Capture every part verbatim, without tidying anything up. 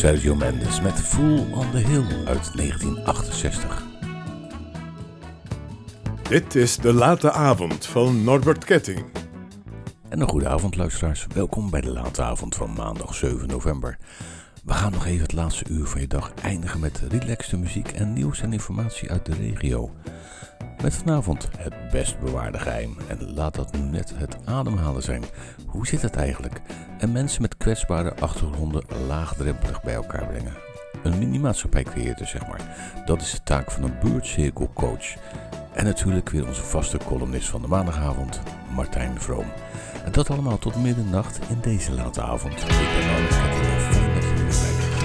Sergio Mendes met Fool on the Hill uit negentien achtenzestig. Dit is de late avond van Norbert Ketting. En een goede avond luisteraars, welkom bij de late avond van maandag zeven november. We gaan nog even het laatste uur van je dag eindigen met relaxte muziek en nieuws en informatie uit de regio. Met vanavond het best bewaarde geheim en laat dat nu net het ademhalen zijn. Hoe zit het eigenlijk? En mensen met kwetsbare achtergronden laagdrempelig bij elkaar brengen. Een mini-maatschappij creëren, zeg maar. Dat is de taak van een buurtcirkelcoach. En natuurlijk weer onze vaste columnist van de maandagavond, Martijn Vroom. En dat allemaal tot middernacht in deze late avond. Ik ben Norbert Ketting, fijn dat je er weer bij bent.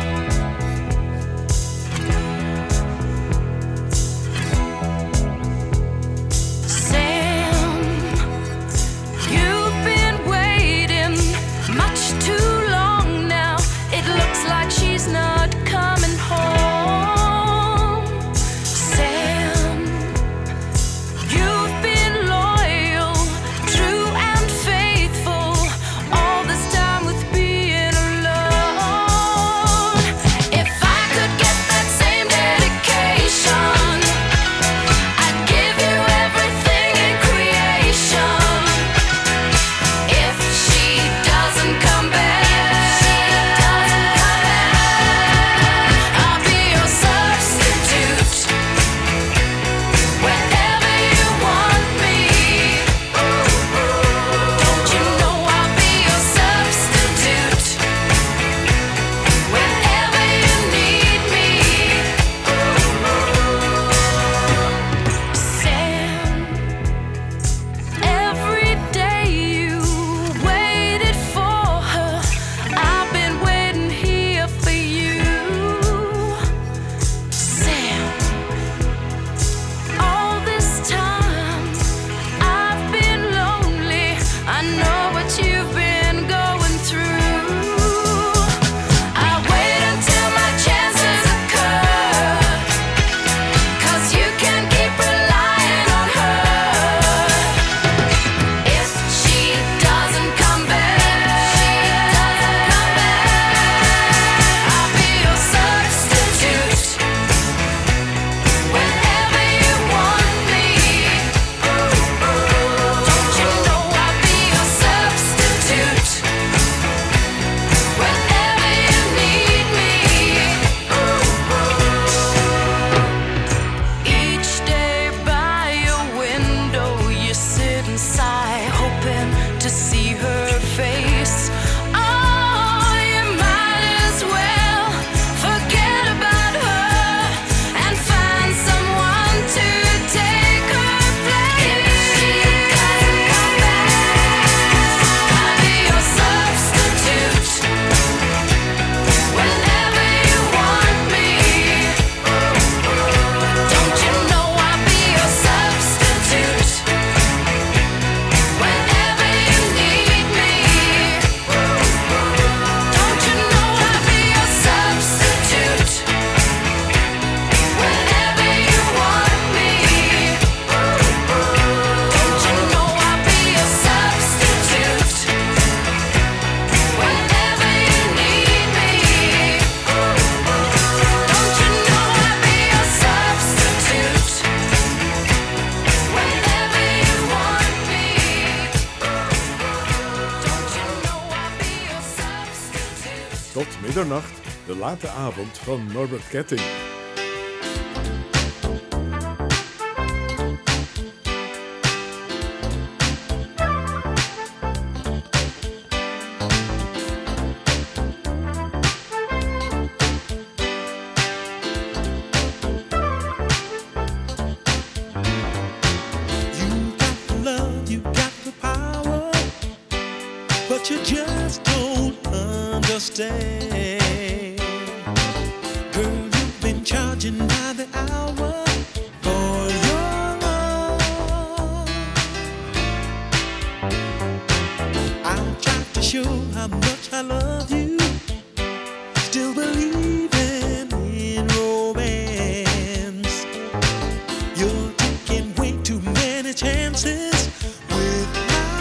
Middernacht, de late avond van Norbert Ketting.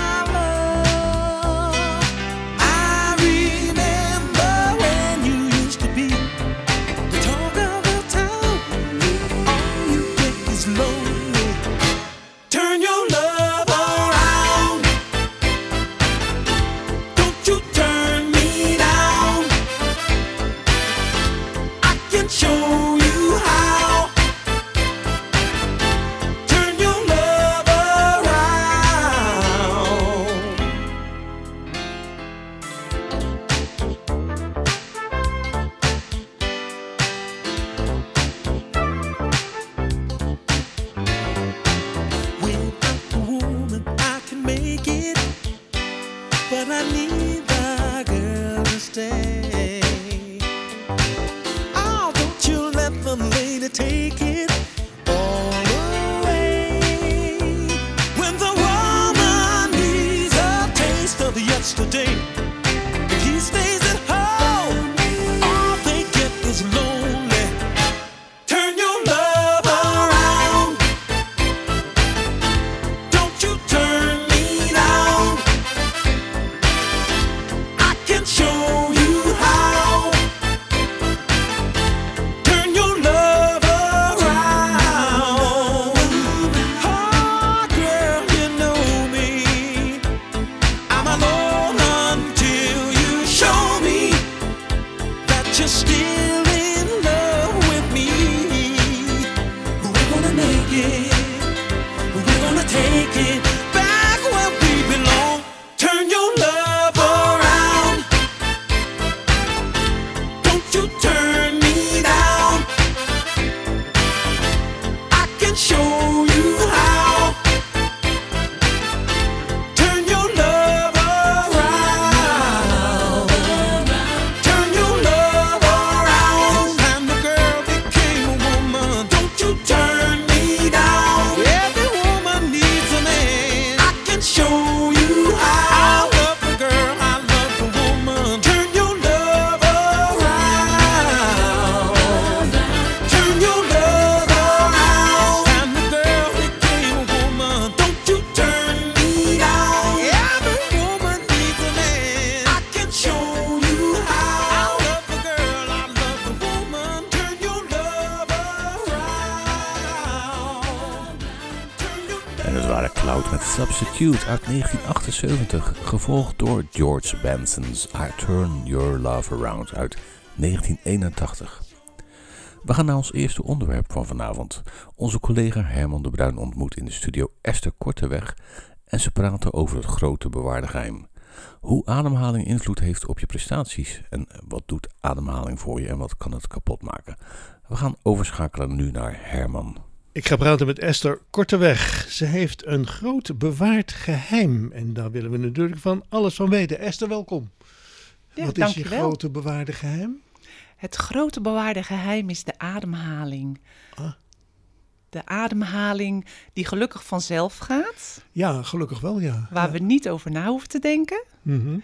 I remember when you used yesterday. If he stays at home, all they get is lonely. Turn your love around. Don't you turn me down. I can show you how. Turn your love around. Oh, girl, you know me. I'm alone until you show me that you're still in love with me. We're gonna make it. We're gonna take it back where we belong. Turn your love around. Don't you turn me down. I can show you how. Turn your love around. Turn your love around. And the girl became a woman. Don't you turn me down. Every woman needs a man. I can show you how. I love the girl, I love the woman. Turn your love around. Turn your love around. And the girl became a woman. Don't you turn me down. Every woman needs a man. I can show you how. I love the girl, I love the woman. Turn your love around. Turn your En dat waren Cloud met Substitute uit negentien achtenzeventig, gevolgd door George Benson's I Turn Your Love Around uit negentien eenentachtig. We gaan naar ons eerste onderwerp van vanavond. Onze collega Herman de Bruin ontmoet in de studio Esther Korteweg en ze praten over het grote bewaarde geheim. Hoe ademhaling invloed heeft op je prestaties en wat doet ademhaling voor je en wat kan het kapot maken. We gaan overschakelen nu naar Herman. Ik ga praten met Esther Korteweg. Ze heeft een groot bewaard geheim. En daar willen we natuurlijk van alles van weten. Esther, welkom. Ja, Wat is je dankjewel. grote bewaarde geheim? Het grote bewaarde geheim is de ademhaling. Ah. De ademhaling die gelukkig vanzelf gaat. Ja, gelukkig wel, ja. Waar ja. we niet over na hoeven te denken. Mhm.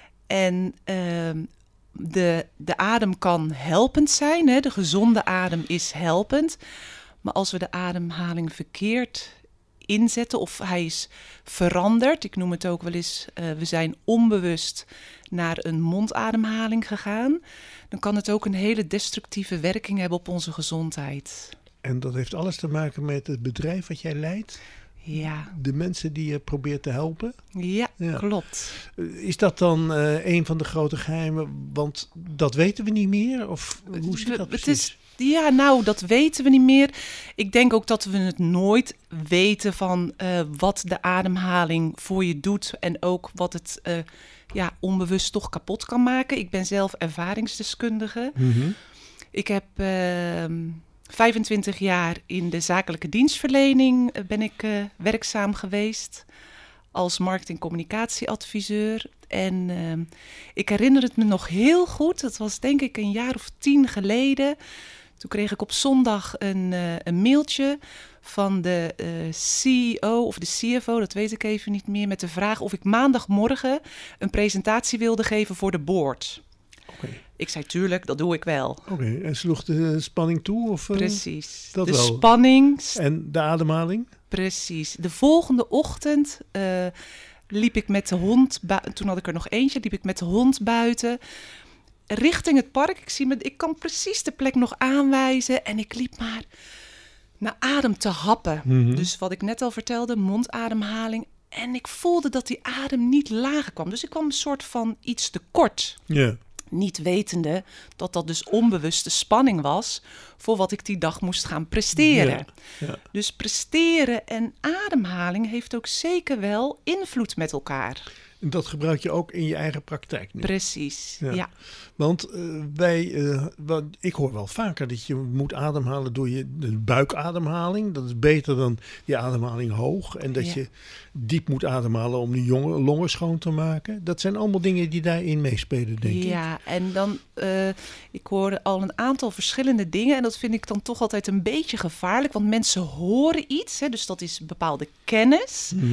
En ehm, de, de adem kan helpend zijn. Hè? De gezonde adem is helpend. Maar als we de ademhaling verkeerd inzetten of hij is veranderd. Ik noem het ook wel eens, uh, we zijn onbewust naar een mondademhaling gegaan. Dan kan het ook een hele destructieve werking hebben op onze gezondheid. En dat heeft alles te maken met het bedrijf wat jij leidt? Ja, De mensen die je probeert te helpen? ja, Ja. klopt. Is dat dan uh, een van de grote geheimen? Want dat weten we niet meer? Of hoe zit dat Het precies? is, ja, nou, dat weten we niet meer. Ik denk ook dat we het nooit weten van uh, wat de ademhaling voor je doet. En ook wat het uh, ja, onbewust toch kapot kan maken. Ik ben zelf ervaringsdeskundige. Mhm. Ik heb uh, vijfentwintig jaar in de zakelijke dienstverlening uh, ben ik uh, werkzaam geweest. Als marketing-communicatieadviseur. En uh, ik herinner het me nog heel goed. Dat was denk ik een jaar of tien geleden. Toen kreeg ik op zondag een, uh, een mailtje van de uh, C E O of de C F O, dat weet ik even niet meer, met de vraag of ik maandagmorgen een presentatie wilde geven voor de board. Oké. Ik zei tuurlijk, dat doe ik wel. Oké, en sloeg de spanning toe? Of, uh, Precies. dat de wel. spanning. En de ademhaling? Precies. De volgende ochtend uh, liep ik met de hond, bu- toen had ik er nog eentje, liep ik met de hond buiten richting het park. Ik zie me, ik kan precies de plek nog aanwijzen en ik liep maar naar adem te happen. Mhm. Dus wat ik net al vertelde, mondademhaling. En ik voelde dat die adem niet lager kwam. Dus ik kwam een soort van iets tekort. Ja. Niet wetende dat dat dus onbewuste spanning was voor wat ik die dag moest gaan presteren. Ja, ja. Dus presteren en ademhaling heeft ook zeker wel invloed met elkaar. En dat gebruik je ook in je eigen praktijk nu. Precies, Ja. ja. Want uh, wij, uh, wat, ik hoor wel vaker dat je moet ademhalen door je de buikademhaling. Dat is beter dan die ademhaling hoog. En dat Ja. je diep moet ademhalen om de jonge longen schoon te maken. Dat zijn allemaal dingen die daarin meespelen, denk ik. Ja, en dan, uh, ik hoorde al een aantal verschillende dingen. En dat vind ik dan toch altijd een beetje gevaarlijk. Want mensen horen iets, hè, dus dat is bepaalde kennis. Mm-hmm.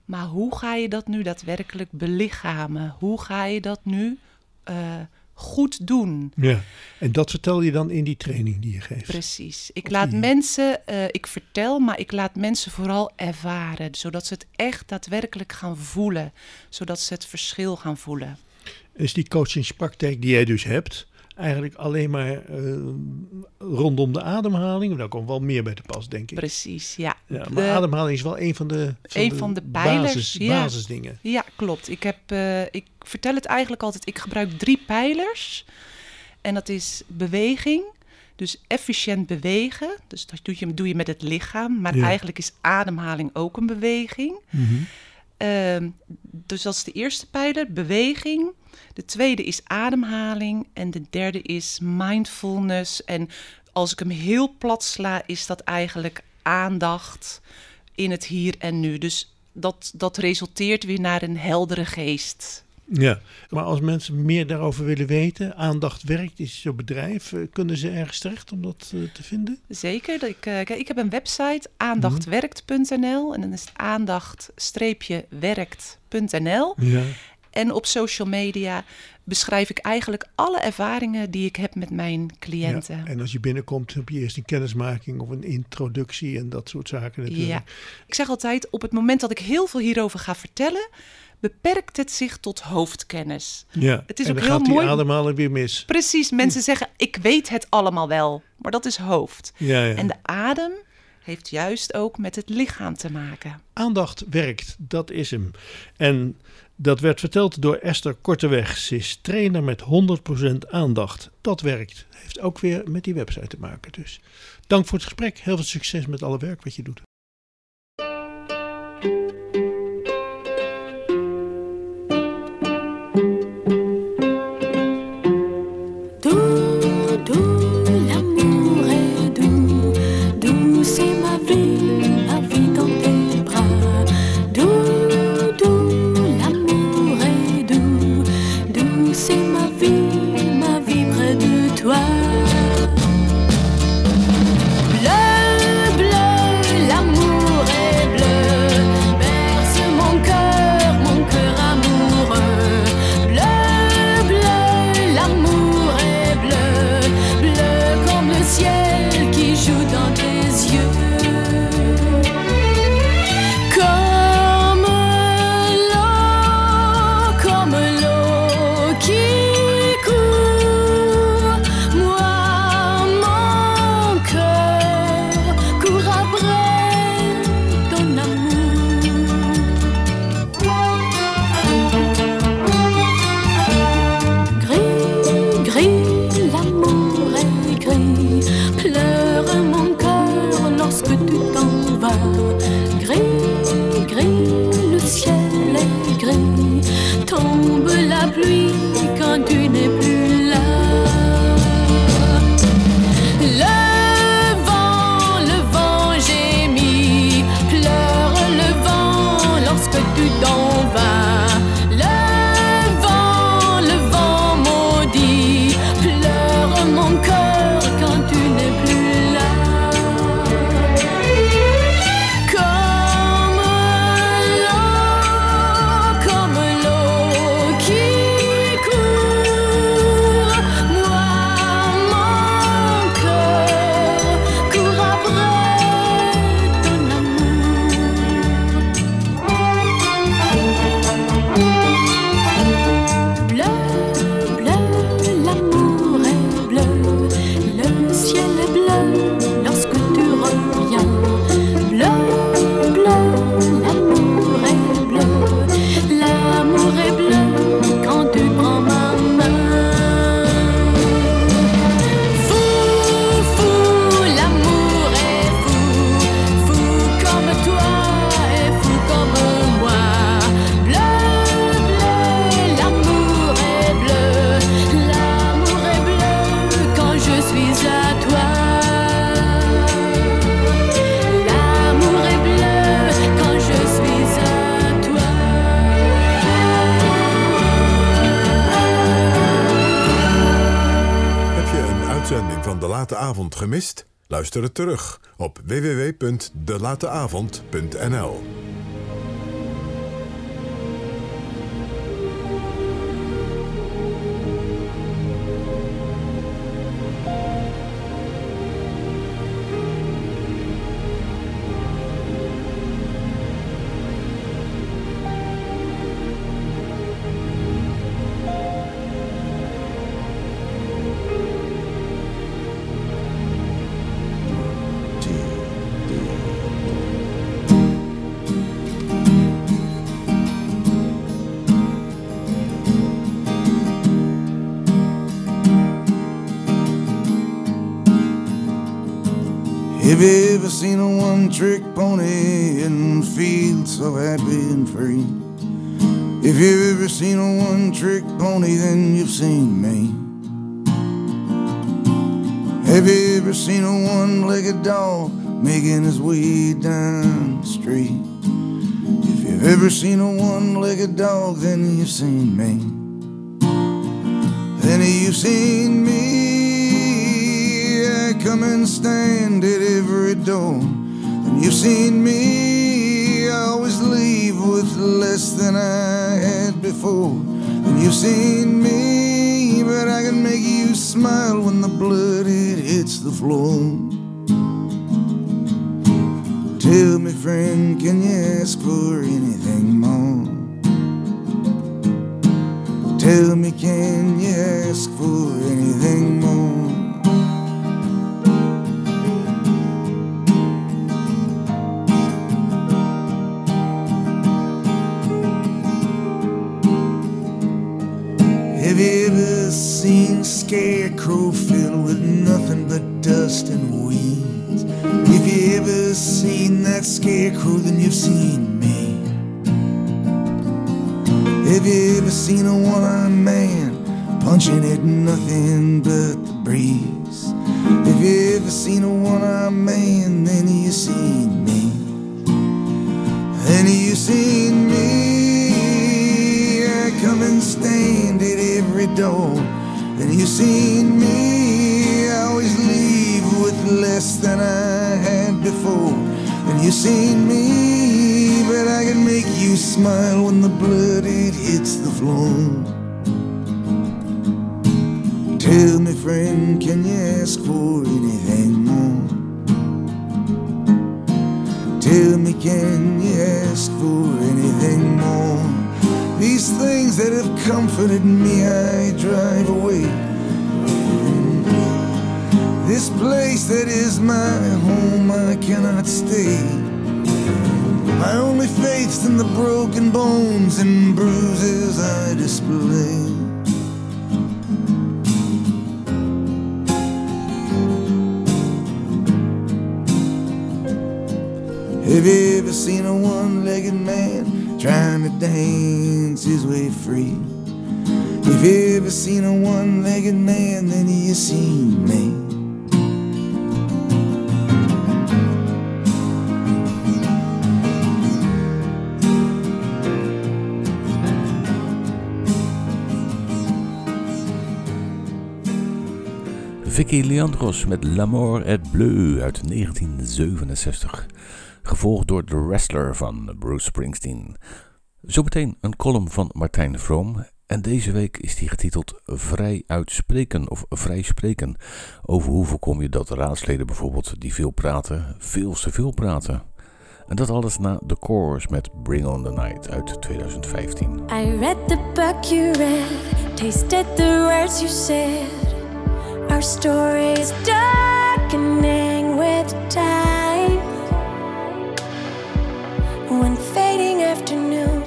Maar hoe ga je dat nu daadwerkelijk belichamen? Hoe ga je dat nu uh, goed doen? Ja, en dat vertel je dan in die training die je geeft? Precies. Ik Of laat die... mensen, uh, ik vertel, maar ik laat mensen vooral ervaren. Zodat ze het echt daadwerkelijk gaan voelen. Zodat ze het verschil gaan voelen. Is die coachingspraktijk die jij dus hebt... eigenlijk alleen maar uh, rondom de ademhaling? Daar komt wel meer bij te pas, denk ik. Precies, ja. ja maar de, ademhaling is wel een van de, van een de, van de pijlers, basis, ja. basisdingen. Ja, klopt. Ik, heb, uh, ik vertel het eigenlijk altijd. Ik gebruik drie pijlers. En dat is beweging. Dus efficiënt bewegen. Dus dat doe je, doe je met het lichaam. Maar ja. eigenlijk is ademhaling ook een beweging. Mm-hmm. Uh, dus dat is de eerste pijler, beweging. De tweede is ademhaling. En de derde is mindfulness. En als ik hem heel plat sla, is dat eigenlijk aandacht in het hier en nu. Dus dat, dat resulteert weer naar een heldere geest. Ja, maar als mensen meer daarover willen weten, Aandacht Werkt is zo'n bedrijf, kunnen ze ergens terecht om dat uh, te vinden? Zeker. Ik, uh, ik heb een website, aandachtwerkt punt n l en dan is het aandacht werkt punt n l. Ja. En op social media beschrijf ik eigenlijk alle ervaringen die ik heb met mijn cliënten. Ja, en als je binnenkomt heb je eerst een kennismaking of een introductie en dat soort zaken natuurlijk. Ja. Ik zeg altijd, op het moment dat ik heel veel hierover ga vertellen, beperkt het zich tot hoofdkennis. Ja, het is en ook dan heel gaat die mooi. ademhaling weer mis. Precies, mensen zeggen, ik weet het allemaal wel, maar dat is hoofd. Ja, ja. En de adem heeft juist ook met het lichaam te maken. Aandacht Werkt, dat is hem. En dat werd verteld door Esther Korteweg. Ze is trainer met honderd procent aandacht. Dat werkt. Heeft ook weer met die website te maken. Dus dank voor het gesprek. Heel veel succes met alle werk wat je doet. Doux, doux, l'amour est doux. Doux, c'est ma vie, ma vie dans tes bras. Doux, doux, l'amour est doux. Doux, c'est ma vie, ma vie près de toi. Bleu, bleu, l'amour est bleu. Berce mon cœur, mon cœur amoureux. Bleu, bleu, l'amour est bleu. Bleu comme le ciel qui joue dans tes yeux. Comme l'eau, comme l'eau qui court. Moi, mon cœur court après ton amour. Gris, gris, l'amour est gris. Pleure mon cœur lorsque tu t'en vas. Gris, gris, le ciel est gris. Tombe la pluie quand tu n'es plus là. Le vent, le vent gémit. Pleure le vent lorsque tu t'en vas. Le vent, le vent maudit. Pleure mon cœur quand tu n'es plus là. Comme l'eau, comme l'eau qui court. Moi, mon cœur court après ton amour. Bleu, bleu, l'amour est bleu. Le ciel est bleu lorsque tu reviens. Bleu, bleu, l'amour est bleu. L'amour est bleu quand tu prends ma main. Fou, fou, l'amour est fou. Fou comme toi et fou comme moi. Bleu, bleu, l'amour est bleu. L'amour est bleu quand je suis à toi. L'amour est bleu quand je suis à toi. Heb je een uitzending van De Late Avond gemist? Luister het terug op w w w punt de late avond punt n l. Have you ever seen a one-trick pony and feel so happy and free? If you've ever seen a one-trick pony, then you've seen me. Have you ever seen a one-legged dog making his way down the street? If you've ever seen a one-legged dog, then you've seen me. Then you've seen me. I come and stand at every door. Then you've seen me. I always leave with less than I had before. Then you've seen me, but I can make you smile when the blood it hits the floor. Tell me, friend, can you ask for anything more? Tell me, can you ask for anything more? Have you ever seen a scarecrow filled with nothing but dust and weeds? If you ever seen that scarecrow, then you've seen me. Have you ever seen a one-eyed man punching at nothing but the breeze? Have you ever seen a one-eyed man, then you've seen me. Then you've seen me. I come and stand at every door. Then you've seen me. I always leave with less than I had before. Then you've seen me, but I can make you smile when the blood it hits the floor. Tell me, friend, can you ask for anything more? Tell me, can you ask for anything more? These things that have comforted me, I drive away. This place that is my home, I cannot stay. My only faith's in the broken bones and bruises I display. Have you ever seen a one-legged man trying to dance his way free? If you ever seen a one-legged man, then you seen me. Vicky Leandros met L'amour est bleu uit negentien zevenenzestig. Gevolgd door The Wrestler van Bruce Springsteen. Zometeen een column van Martijn Vroom. En deze week is die getiteld Vrij uitspreken of vrij spreken. Over hoe voorkom je dat raadsleden bijvoorbeeld die veel praten, veel te veel praten. En dat alles na The Chorus met Bring on the Night uit twintig vijftien. I read the book you read, tasted the words you said. Our story is darkening with time. One fading afternoon,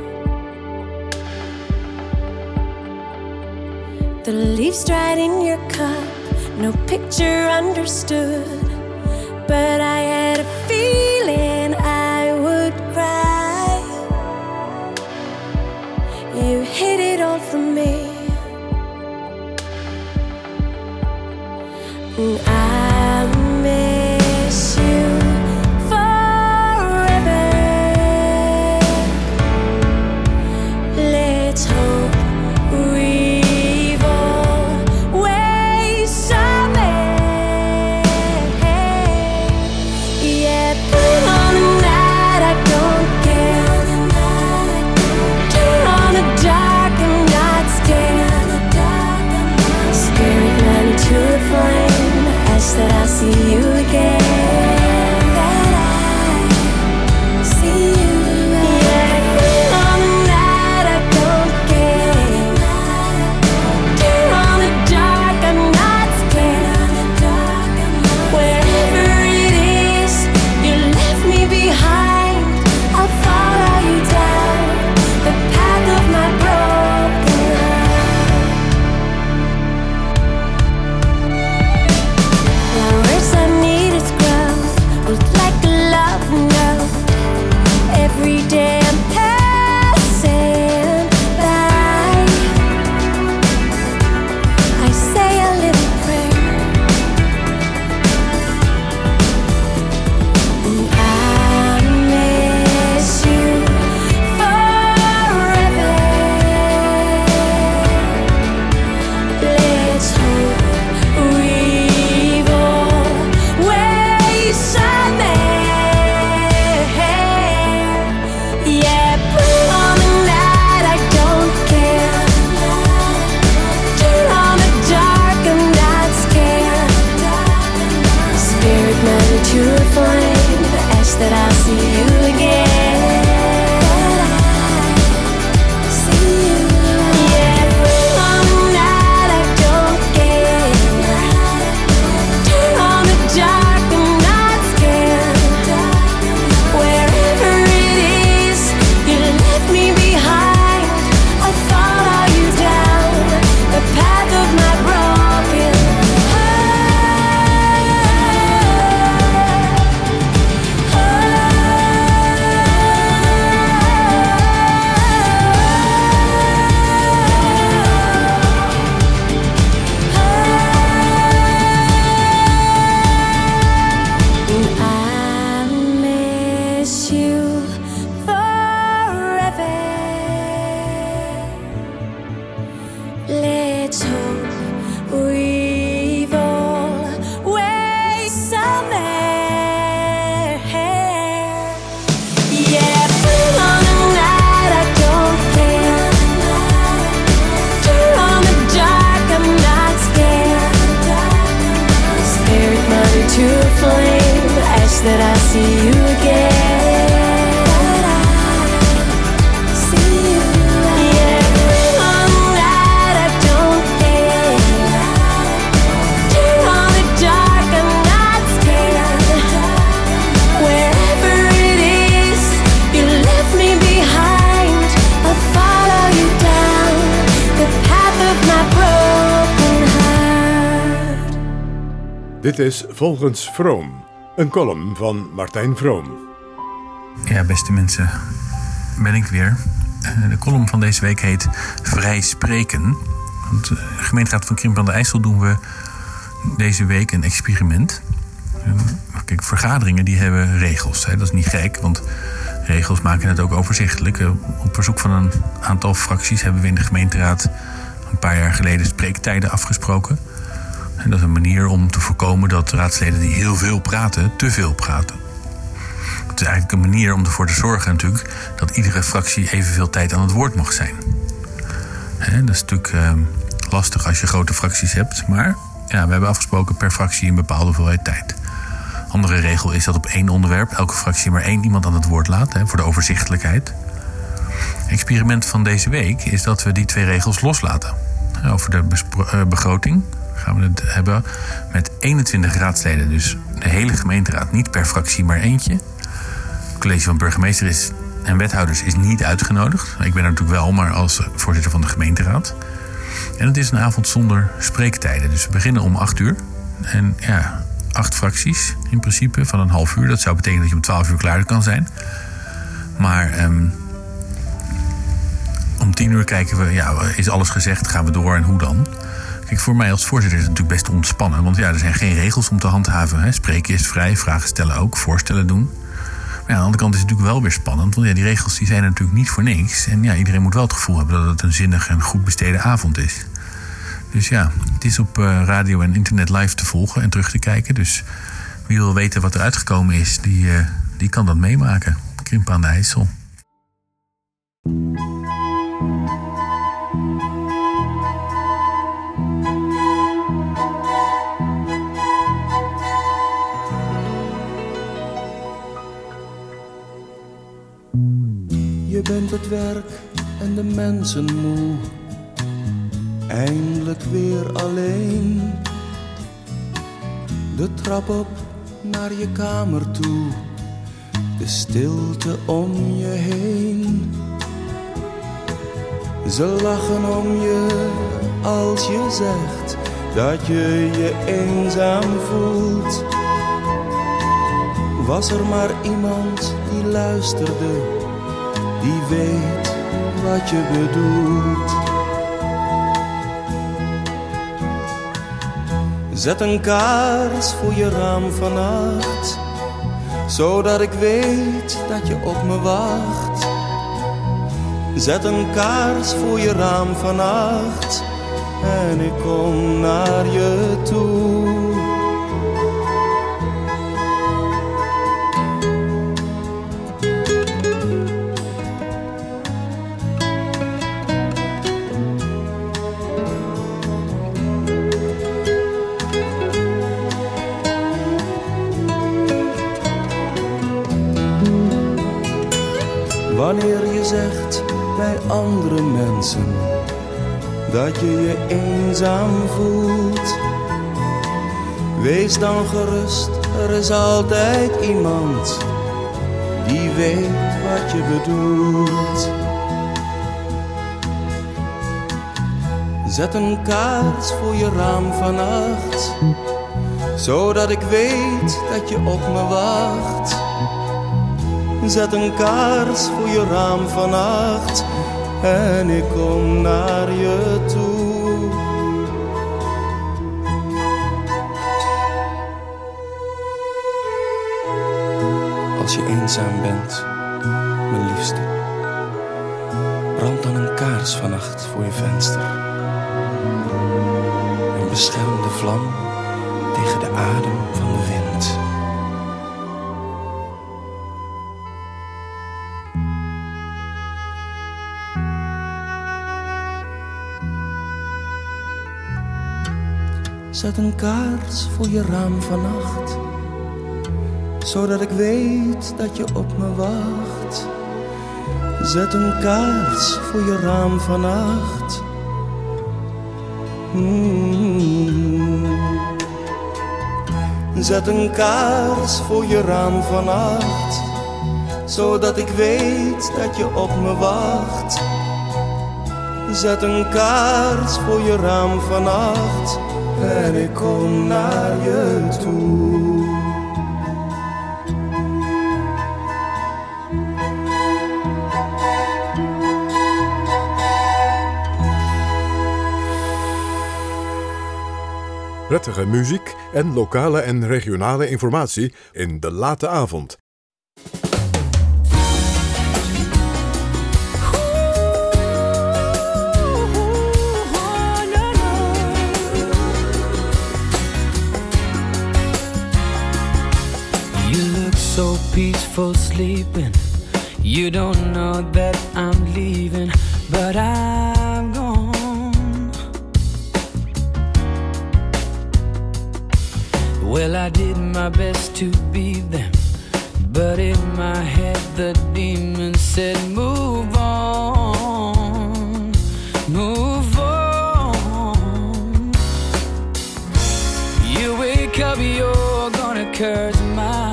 the leaves dried in your cup, no picture understood. But I had a feeling I would cry. You hid it all from me. And I miss you forever. Let's hope we've always somewhere. Yeah, put on the night, I don't care. Turn on the dark, I'm not scared. Spirit man to a flame. That I'll see you again. That I see you again. Yeah, put on the night, I don't care. Turn on the dark, I'm not scared. Wherever it is you left me behind, I'll follow you down the path of my broken heart. Flowers that need its ground miss you forever. Let's hope we've always summer. Yeah, bring on the night, I don't care. Turn on the dark, I'm not scared. Spirit mother to flame, ask that I see you again. See you again. Yeah, bring on the night, I don't care. Turn on the dark, I'm not scared. Wherever it is, you left me behind. I'll follow you down the path of my broken heart. Dit is Volgens Vroom, een column van Martijn Vroom. Ja, beste mensen, ben ik weer. Uh, de column van deze week heet Vrij Spreken. Want de gemeenteraad van Krimpen aan de IJssel doen we deze week een experiment. Uh, kijk, vergaderingen die hebben regels. Hè. Dat is niet gek, want regels maken het ook overzichtelijk. Uh, op verzoek van een aantal fracties hebben we in de gemeenteraad een paar jaar geleden spreektijden afgesproken. En dat is een manier om te voorkomen dat raadsleden die heel veel praten, te veel praten. Het is eigenlijk een manier om ervoor te zorgen natuurlijk dat iedere fractie evenveel tijd aan het woord mag zijn. He, dat is natuurlijk uh, lastig als je grote fracties hebt, maar ja, we hebben afgesproken per fractie een bepaalde hoeveelheid tijd. Andere regel is dat op één onderwerp elke fractie maar één iemand aan het woord laat, he, voor de overzichtelijkheid. Het experiment van deze week is dat we die twee regels loslaten. Over de bespro- uh, begroting gaan we het hebben met eenentwintig raadsleden. Dus de hele gemeenteraad, niet per fractie, maar eentje. Het college van burgemeester is, en wethouders is niet uitgenodigd. Ik ben er natuurlijk wel, maar als voorzitter van de gemeenteraad. En het is een avond zonder spreektijden. Dus we beginnen om acht uur. En ja, acht fracties in principe van een half uur. Dat zou betekenen dat je om twaalf uur klaar kan zijn. Maar um, om tien uur kijken we, ja, is alles gezegd? Gaan we door en hoe dan? Kijk, voor mij als voorzitter is het natuurlijk best ontspannen. Want ja, er zijn geen regels om te handhaven. Hè. Spreken is vrij, vragen stellen ook, voorstellen doen. Maar ja, aan de andere kant is het natuurlijk wel weer spannend. Want ja, die regels die zijn er natuurlijk niet voor niks. En ja, iedereen moet wel het gevoel hebben dat het een zinnige en goed besteden avond is. Dus ja, het is op uh, radio en internet live te volgen en terug te kijken. Dus wie wil weten wat er uitgekomen is, die, uh, die kan dat meemaken. Krimpen aan de IJssel. Je bent het werk en de mensen moe, eindelijk weer alleen. De trap op naar je kamer toe, de stilte om je heen. Ze lachen om je als je zegt dat je je eenzaam voelt. Was er maar iemand die luisterde, die weet wat je bedoelt. Zet een kaars voor je raam vannacht, zodat ik weet dat je op me wacht. Zet een kaars voor je raam vannacht en ik kom naar je toe. Wanneer je zegt bij andere mensen dat je je eenzaam voelt, wees dan gerust, er is altijd iemand die weet wat je bedoelt. Zet een kaars voor je raam vannacht, zodat ik weet dat je op me wacht. Zet een kaars voor je raam vannacht en ik kom naar je toe. Als je eenzaam bent, mijn liefste, brand dan een kaars vannacht voor je venster. En bescherm de vlam tegen de adem van de wind. Zet een kaars voor je raam vannacht, zodat ik weet dat je op me wacht. Zet een kaars voor je raam vannacht. Mm-hmm. Zet een kaars voor je raam vannacht, zodat ik weet dat je op me wacht. Zet een kaars voor je raam vannacht en ik kom naar je toe. Prettige muziek en lokale en regionale informatie in de late avond. So peaceful sleeping, you don't know that I'm leaving, but I'm gone. Well, I did my best to be them, but in my head the demon said move on, move on. You wake up, you're gonna curse my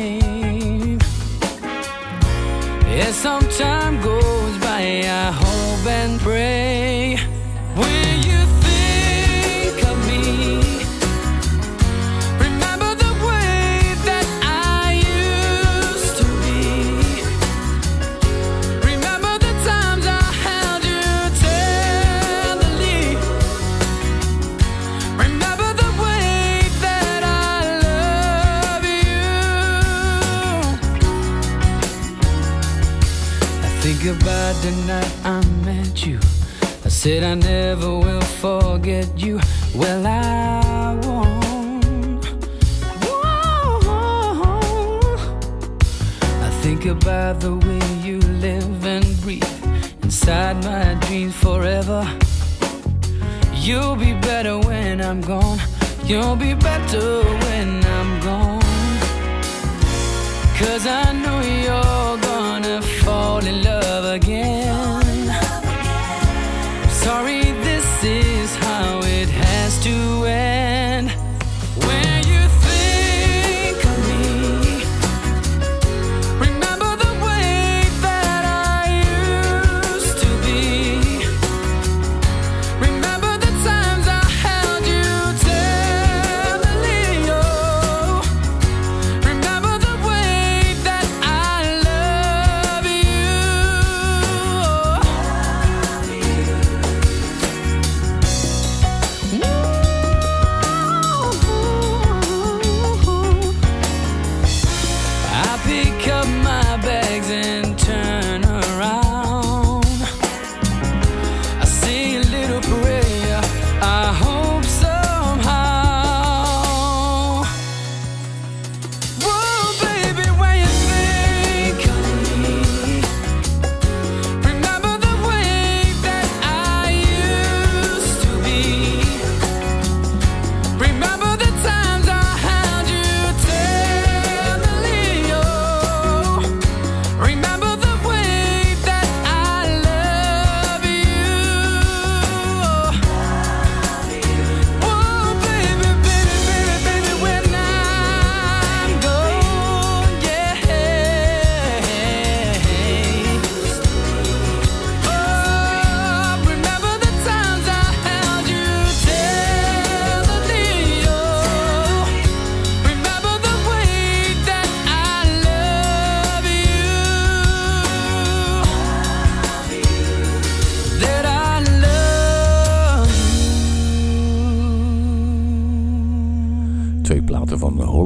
as some time goes by, I hope and pray. When you think of me, remember the way that I used to be. Remember the times I held you tenderly. Remember the way that I love you. Think about the night I met you. I said I never will forget you. Well, I won't. won't. I think about the way you live and breathe inside my dreams forever. You'll be better when I'm gone. You'll be better when I'm gone. 'Cause I know you're gonna fall in love again. Sorry, this is how it has to end. When you think of me, remember the way that I used to be. Remember the times I held you tenderly. Oh, remember the way that I love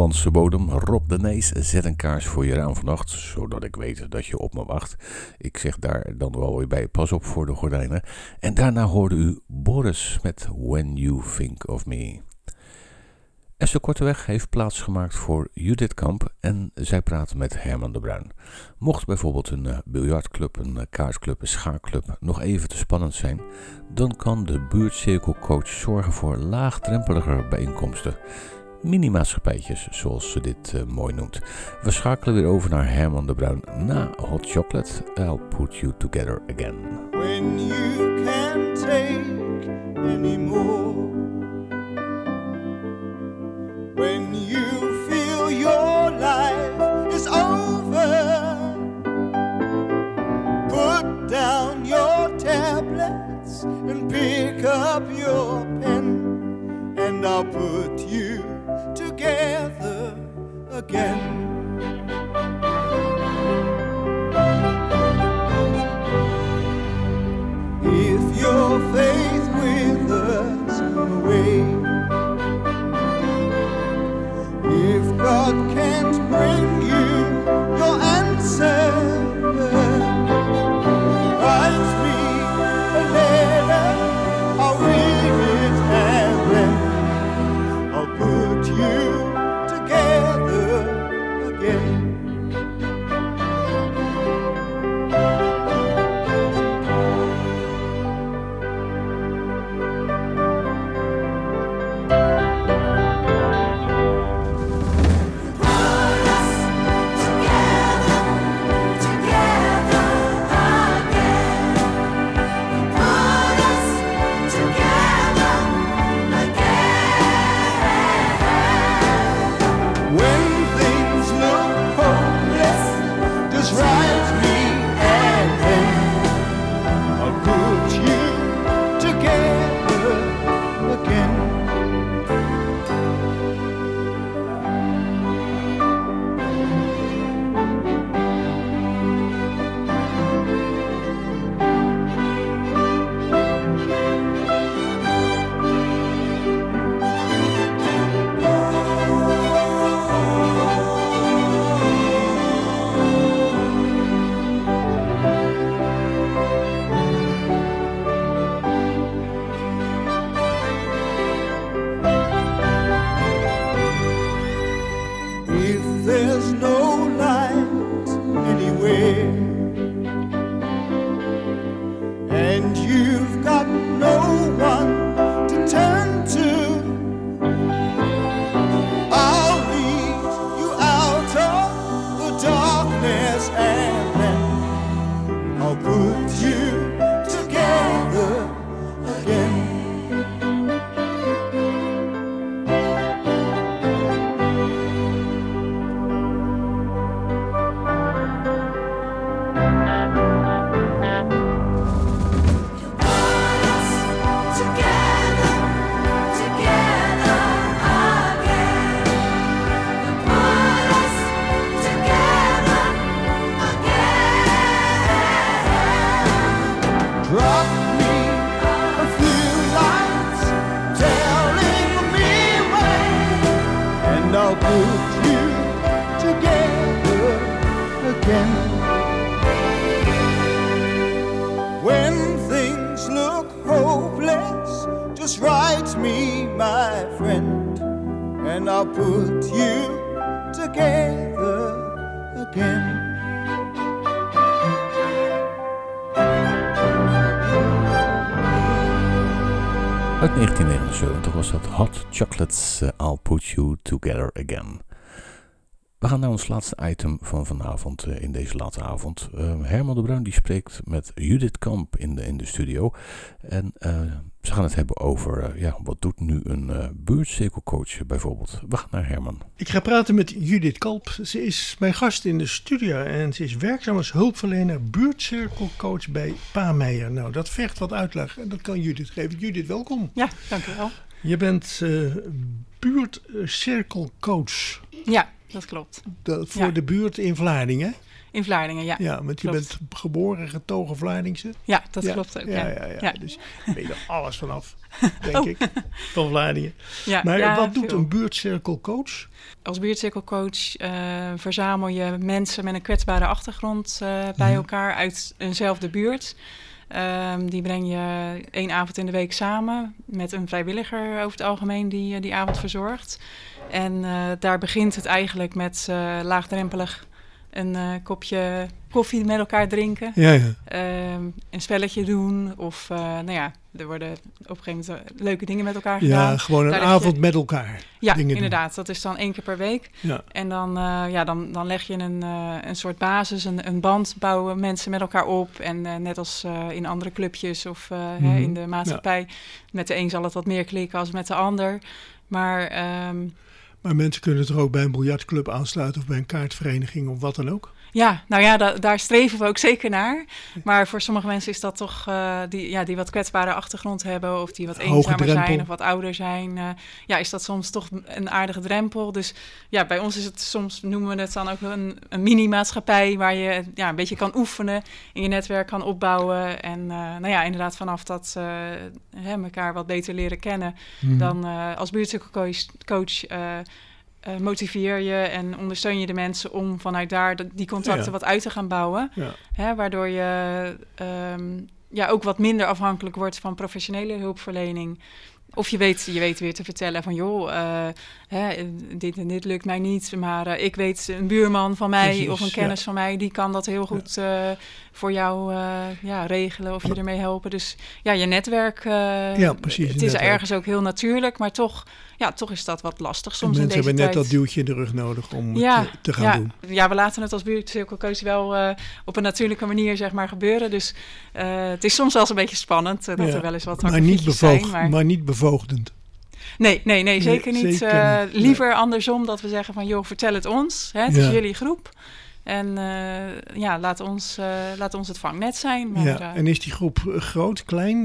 Nederlandse bodem. Rob de Nees, zet een kaars voor je raam vannacht, zodat ik weet dat je op me wacht. Ik zeg daar dan wel weer bij, pas op voor de gordijnen. En daarna hoorde u Boris met When You Think of Me. Esther Korteweg heeft plaatsgemaakt voor Judith Kamp en zij praten met Herman de Bruin. Mocht bijvoorbeeld een uh, biljartclub, een uh, kaartclub, een schaakclub nog even te spannend zijn, dan kan de buurtcirkelcoach zorgen voor laagdrempeliger bijeenkomsten. Mini-maatschappijtjes, zoals ze dit uh, mooi noemt. We schakelen weer over naar Herman de Bruin na Hot Chocolate. I'll Put You Together Again. When you can't take anymore, when you feel your life is over, put down your tablets and pick up your pen, and I'll put you together again. If your faith withers away, if God can't bring you your answer, write me a letter, I'll read it and then I'll put you together again. Uit negentien negenenzeventig was dat Hot Chocolates, uh, I'll Put You Together Again. We gaan naar ons laatste item van vanavond, uh, in deze late avond. Uh, Herman de Bruin die spreekt met Judith Kamp in de, in de studio. En uh, ze gaan het hebben over, uh, ja, wat doet nu een uh, buurtcirkelcoach bijvoorbeeld. We gaan naar Herman. Ik ga praten met Judith Kamp. Ze is mijn gast in de studio en ze is werkzaam als hulpverlener buurtcirkelcoach bij Paameijer. Nou, dat vergt wat uitleg en dat kan Judith geven. Judith, welkom. Ja, dank u wel. Je bent uh, buurtcirkelcoach. Ja, dat klopt. De, voor ja. de buurt in Vlaardingen. In Vlaardingen, ja. Ja, want je klopt. bent geboren, getogen Vlaardingse. Ja, dat ja. klopt ook. Ja, Ja, ja, ja. ja. Dus je weet er alles vanaf, denk Oh. ik, van Vlaardingen. Ja, Maar ja, wat doet veel. een buurtcirkelcoach? Als buurtcirkelcoach uh, verzamel je mensen met een kwetsbare achtergrond uh, bij elkaar uit eenzelfde buurt. Um, die breng je één avond in de week samen met een vrijwilliger over het algemeen die uh, die avond verzorgt. En uh, daar begint het eigenlijk met uh, laagdrempelig een uh, kopje koffie met elkaar drinken. Ja, ja. Uh, een spelletje doen of uh, nou ja, er worden op een gegeven moment leuke dingen met elkaar gedaan. Ja, gewoon een Daar leg avond je... met elkaar. Ja, dingen inderdaad. Doen. Dat is dan één keer per week. Ja. En dan, uh, ja, dan, dan leg je een, uh, een soort basis, een, een band bouwen mensen met elkaar op. En uh, net als uh, in andere clubjes of uh, mm-hmm. hè, in de maatschappij. Ja. Met de een zal het wat meer klikken als met de ander. Maar... Um, Maar mensen kunnen het er ook bij een biljartclub aansluiten of bij een kaartvereniging of wat dan ook? Ja, nou ja, da- daar streven we ook zeker naar. Maar voor sommige mensen is dat toch, uh, die, ja, die wat kwetsbare achtergrond hebben of die wat eenzamer zijn of wat ouder zijn. Uh, ja, is dat soms toch een aardige drempel. Dus ja, bij ons is het soms, noemen we het dan ook een, een mini-maatschappij waar je ja, een beetje kan oefenen en je netwerk kan opbouwen. En uh, nou ja, inderdaad vanaf dat uh, hè, elkaar wat beter leren kennen, hmm. dan uh, als buurtcirkelcoach coach, uh, Uh, motiveer je en ondersteun je de mensen om vanuit daar de, die contacten ja. wat uit te gaan bouwen. Ja. Hè, waardoor je um, ja, ook wat minder afhankelijk wordt van professionele hulpverlening. Of je weet, je weet weer te vertellen van joh, uh, hè, dit en dit lukt mij niet, maar uh, ik weet een buurman van mij Precies, of een kennis ja. van mij, die kan dat heel goed ja. uh, voor jou uh, ja, regelen of je ermee helpen. Dus ja, je netwerk, uh, ja, precies, het is netwerk. Ergens ook heel natuurlijk, maar toch, ja, toch is dat wat lastig soms in deze tijd. Mensen hebben net dat duwtje in de rug nodig om ja, het te gaan ja. doen. Ja, we laten het als buurtcirkelcoach wel uh, op een natuurlijke manier zeg maar gebeuren. Dus uh, het is soms wel eens een beetje spannend uh, dat ja. er wel eens wat maar niet bevoog, zijn. Maar... maar niet bevoogdend. Nee, nee, nee, zeker nee, niet. Zeker uh, niet. Liever nee. andersom dat we zeggen van joh, vertel het ons. Hè, het ja. is jullie groep. En uh, ja, laat ons, uh, laat ons het vangnet zijn. Maar, ja. uh, en is die groep groot, klein?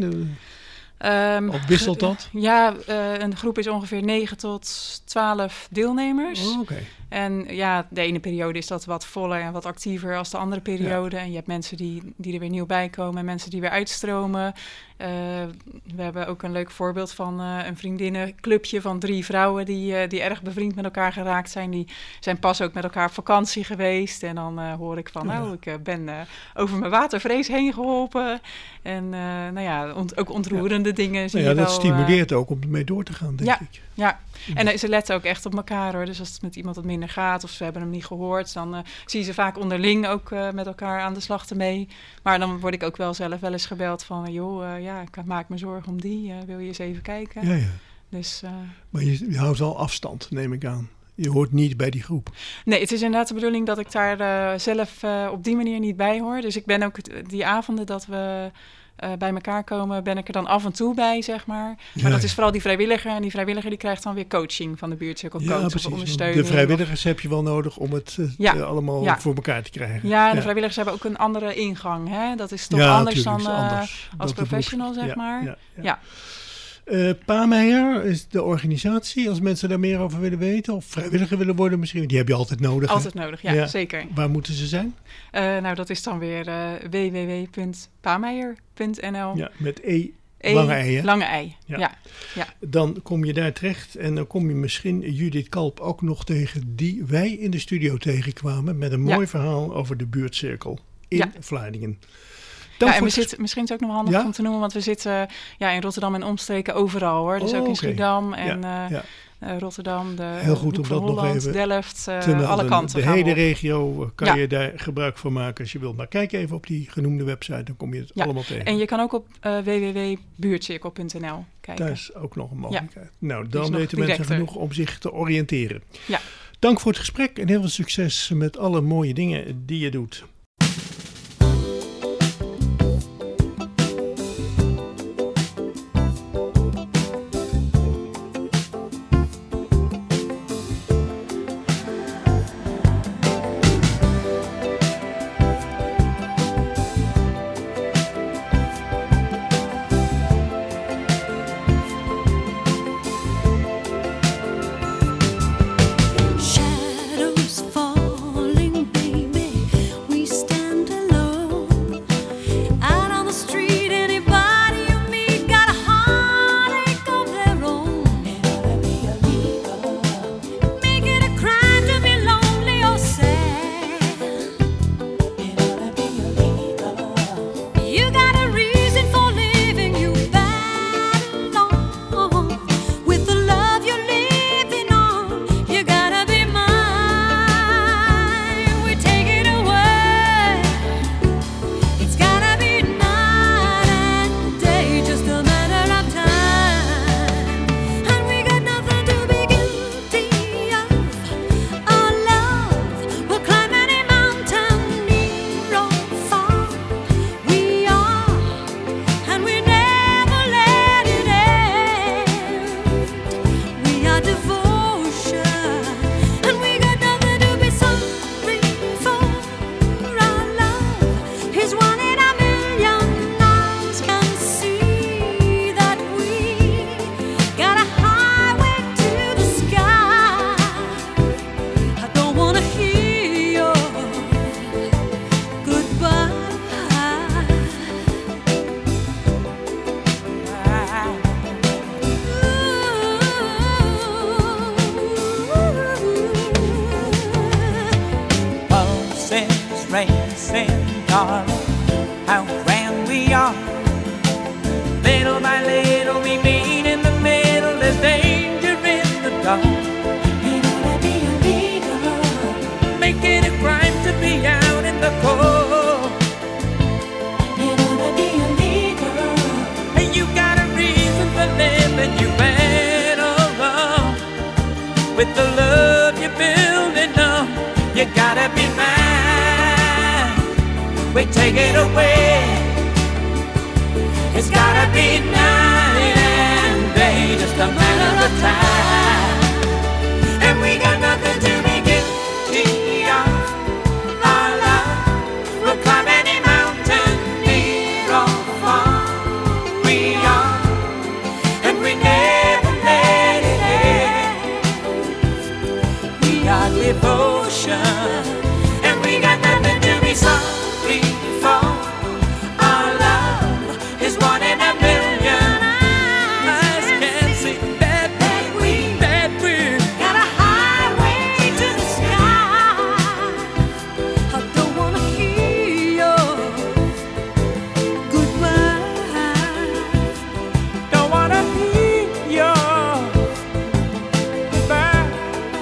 Um, of wisselt dat? Ja, uh, een groep is ongeveer negen tot twaalf deelnemers. Oh, okay. En ja, de ene periode is dat wat voller en wat actiever als de andere periode. Ja. En je hebt mensen die, die er weer nieuw bij komen en mensen die weer uitstromen. Uh, we hebben ook een leuk voorbeeld van uh, een vriendinnenclubje van drie vrouwen die, uh, die erg bevriend met elkaar geraakt zijn. Die zijn pas ook met elkaar op vakantie geweest. En dan uh, hoor ik van, nou, ik uh, ben uh, over mijn watervrees heen geholpen. En uh, nou ja, ont- ook ontroerende ja. dingen zie nou ja, je dat wel. stimuleert uh, ook om ermee door te gaan, denk ja, ik. Ja, en uh, ze letten ook echt op elkaar hoor. Dus als het met iemand wat minder gaat of ze hebben hem niet gehoord, dan uh, zie je ze vaak onderling ook uh, met elkaar aan de slag ermee. Maar dan word ik ook wel zelf wel eens gebeld van, joh, uh, ja, ik maak me zorgen om die. Uh, wil je eens even kijken? Ja, ja. Dus, uh, maar je, je houdt wel afstand, neem ik aan. Je hoort niet bij die groep. Nee, het is inderdaad de bedoeling dat ik daar uh, zelf uh, op die manier niet bij hoor. Dus ik ben ook die avonden dat we uh, bij elkaar komen, ben ik er dan af en toe bij, zeg maar. Maar ja, dat is vooral die vrijwilliger. En die vrijwilliger die krijgt dan weer coaching van de buurtcirkelcoach. Ja, precies. Of ondersteuning. De vrijwilligers of... heb je wel nodig om het uh, ja, allemaal ja. voor elkaar te krijgen. Ja, de ja. vrijwilligers hebben ook een andere ingang. Hè? Dat is toch ja, anders dan uh, anders. als dat professional, zeg ja, maar. Ja, ja. ja. Uh, Pameijer is de organisatie. Als mensen daar meer over willen weten of vrijwilliger willen worden misschien. Die heb je altijd nodig. Altijd hè? nodig, ja, ja. Zeker. Waar moeten ze zijn? Uh, nou, dat is dan weer uh, w w w punt pameijer punt n l. Ja, met E, e lange ei. Hè? Lange ei, ja. Ja. ja. Dan kom je daar terecht en dan kom je misschien Judith Kalp ook nog tegen, die wij in de studio tegenkwamen met een mooi ja. verhaal over de buurtcirkel in ja. Vlaardingen. Dan ja, en we zitten, misschien is het ook nog handig ja? om te noemen, want we zitten ja, in Rotterdam en omstreken overal hoor. Dus oh, ook in okay. Schiedam en ja, ja. Uh, Rotterdam, de Heel goed om dat Holland, nog even Delft, uh, alle kanten. De hele regio kan ja. je daar gebruik van maken als je wilt. Maar kijk even op die genoemde website, dan kom je het ja. allemaal tegen. En je kan ook op uh, w w w punt buurtcirkel punt n l kijken. Daar is ook nog een mogelijkheid. Ja. Nou, dan weten directer. mensen genoeg om zich te oriënteren. Ja. Dank voor het gesprek en heel veel succes met alle mooie dingen die je doet. Shadows falling, baby. We amazing, darling, how grand we are. Little by little we meet in the middle, there's danger in the dark. You gotta be a leader, make it a crime to be out in the cold. You gotta be a leader, and you got a reason for living, you better run with the love you're building up. You gotta be mine, we take it away. It's gotta be night and day, just a matter of time. And we got nothing to be guilty of. Our love will climb any mountain, near or far. We are, and we never let it end. We are devotion, and we got nothing to be sorry for. Our love is one in a million. Eyes can't see that we, that we got a highway to the sky. I don't wanna hear your goodbye. Don't wanna hear your goodbye.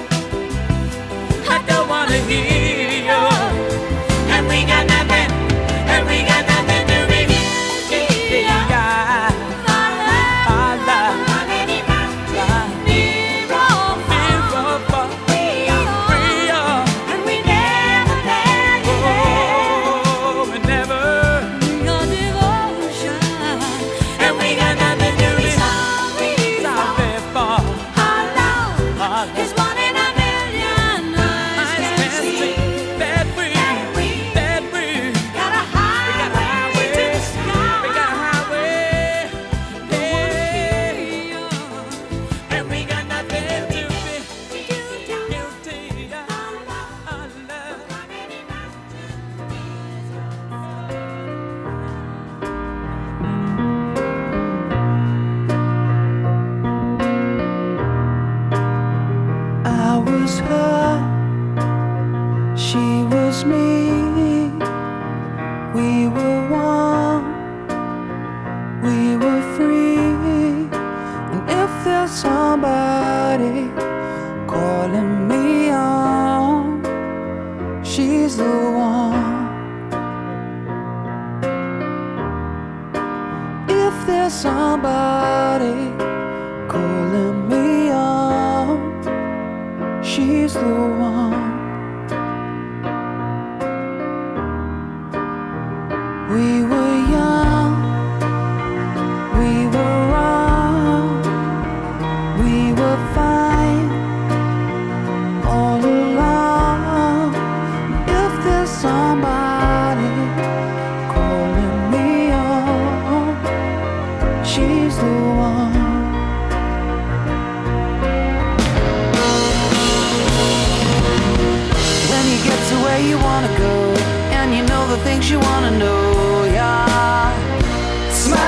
I don't wanna hear your. And we got nothing, and we got nothing to be guilty of. Our love, our love, on any mountain, near or far. We are, we are, and we never let it end. Oh, we never. We are devotion, and we got nothing to be sorry for. Our love is one in a million. Eyes can see that we, that we got a highway to the sky. We got a highway, yeah. And we got nothing to be guilty of. Our love. I was her, she was me. We were one, we were free. And if there's somebody calling me on, she's the one. If there's somebody calling me on, she's the one. We were young, we were wrong, we were fine all along. If there's somebody calling me on, she's the one. When you get to where you wanna go, and you know the things you wanna know, yeah. Smiling.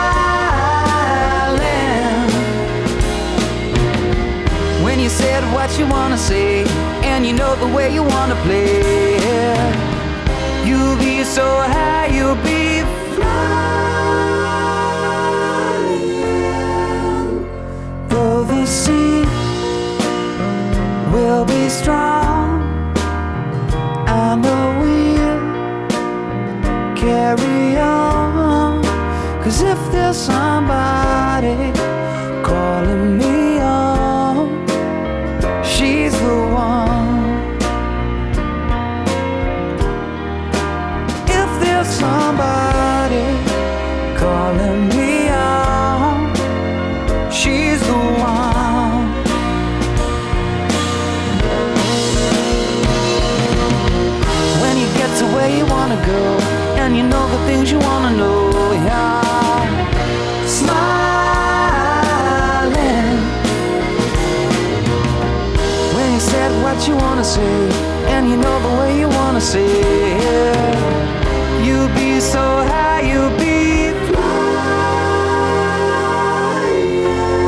When you said what you wanna say, and you know the way you wanna play, yeah. You'll be so high, you'll be flying. Though the sea will be strong, I know we'll carry on. 'Cause if there's somebody calling me on, she's the one. If there's somebody calling me on, she's the one. When you get to where you wanna go, and you know the things you wanna know, yeah. Smiling. When you said what you wanna say, and you know the way you wanna say it, you'll be so high, you'll be flying.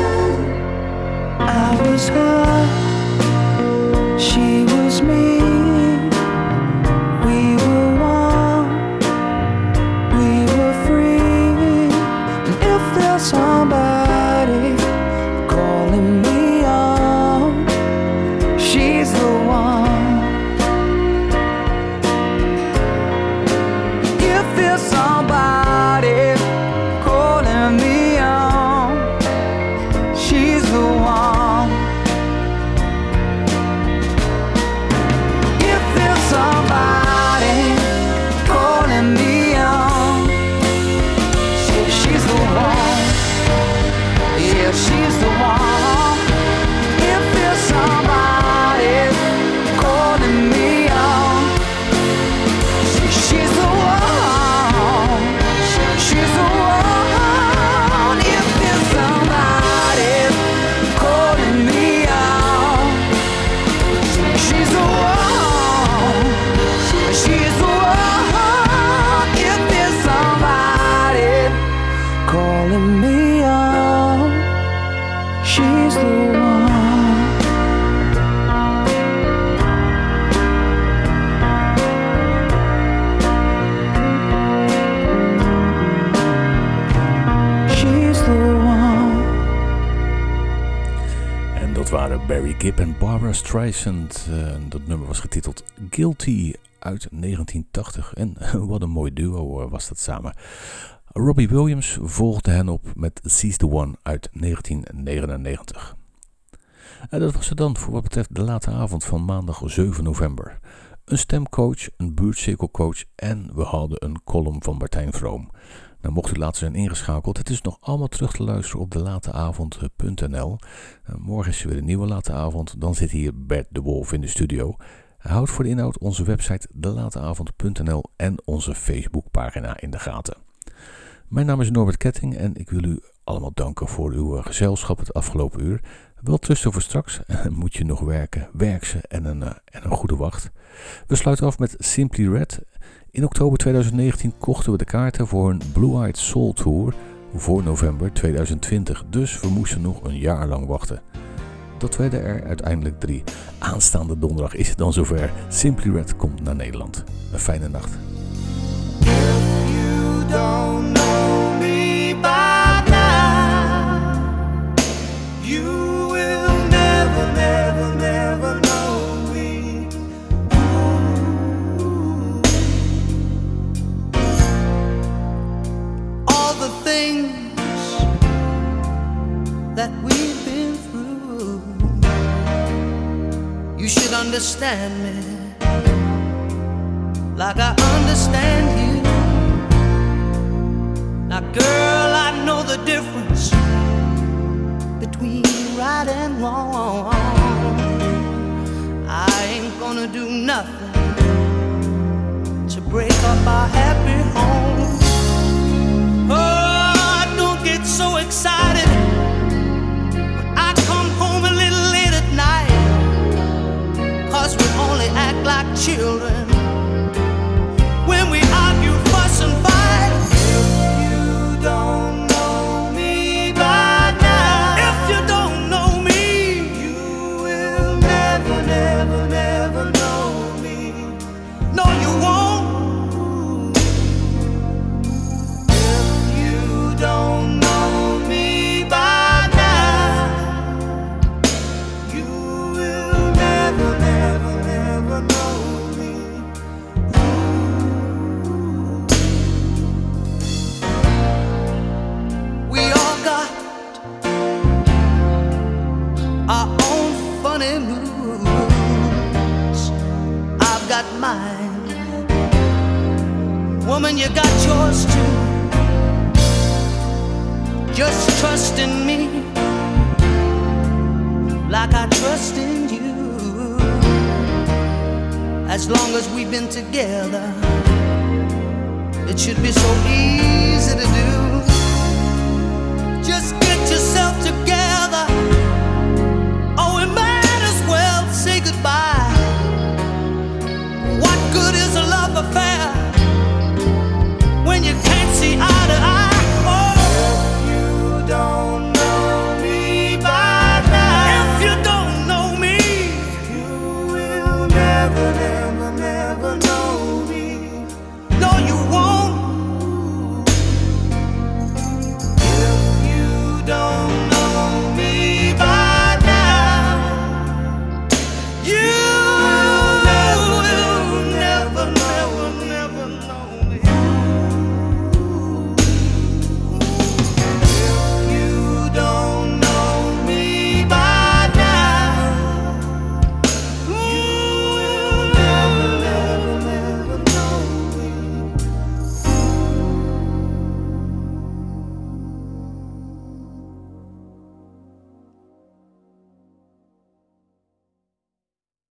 I was her, she was me. We were waren Barry Gibb en Barbra Streisand. Uh, dat nummer was getiteld Guilty uit negentien tachtig. En wat een mooi duo was dat samen. Robbie Williams volgde hen op met Seize the One uit negentien negenennegentig. En dat was het dan voor wat betreft de late avond van maandag zeven november. Een stemcoach, een buurtcirkelcoach en we hadden een column van Martijn Vroom. Nou, mocht u later zijn ingeschakeld, het is nog allemaal terug te luisteren op de lateavond punt n l. Uh, morgen is er weer een nieuwe late avond, dan zit hier Bert de Wolf in de studio. Houd voor de inhoud onze website de lateavond punt n l en onze Facebookpagina in de gaten. Mijn naam is Norbert Ketting en ik wil u allemaal danken voor uw gezelschap het afgelopen uur. Wel trusten voor straks, moet je nog werken, werk ze en een, uh, en een goede wacht. We sluiten af met Simply Red. In oktober tweeduizend negentien kochten we de kaarten voor een Blue Eyed Soul Tour voor november tweeduizend twintig. Dus we moesten nog een jaar lang wachten. Dat werden er uiteindelijk drie. Aanstaande donderdag is het dan zover. Simply Red komt naar Nederland. Een fijne nacht. You don't know me by now. You will never, never, never know me. Ooh. All the things that we've been through, you should understand me like I understand you. Now girl, I know the difference between right and wrong. I ain't gonna do nothing to break up our happy home. Oh, don't get so excited when I come home a little late at night, 'cause we only act like children when we argue, fuss and fight. Don't know me by now. If you don't know me, you will never, never, never know me. No, you won't. If you don't know me by now, you will never, never, never know me. Our own funny moods. I've got mine. Woman, you got yours too. Just trust in me like I trust in you. As long as we've been together, it should be so easy to do.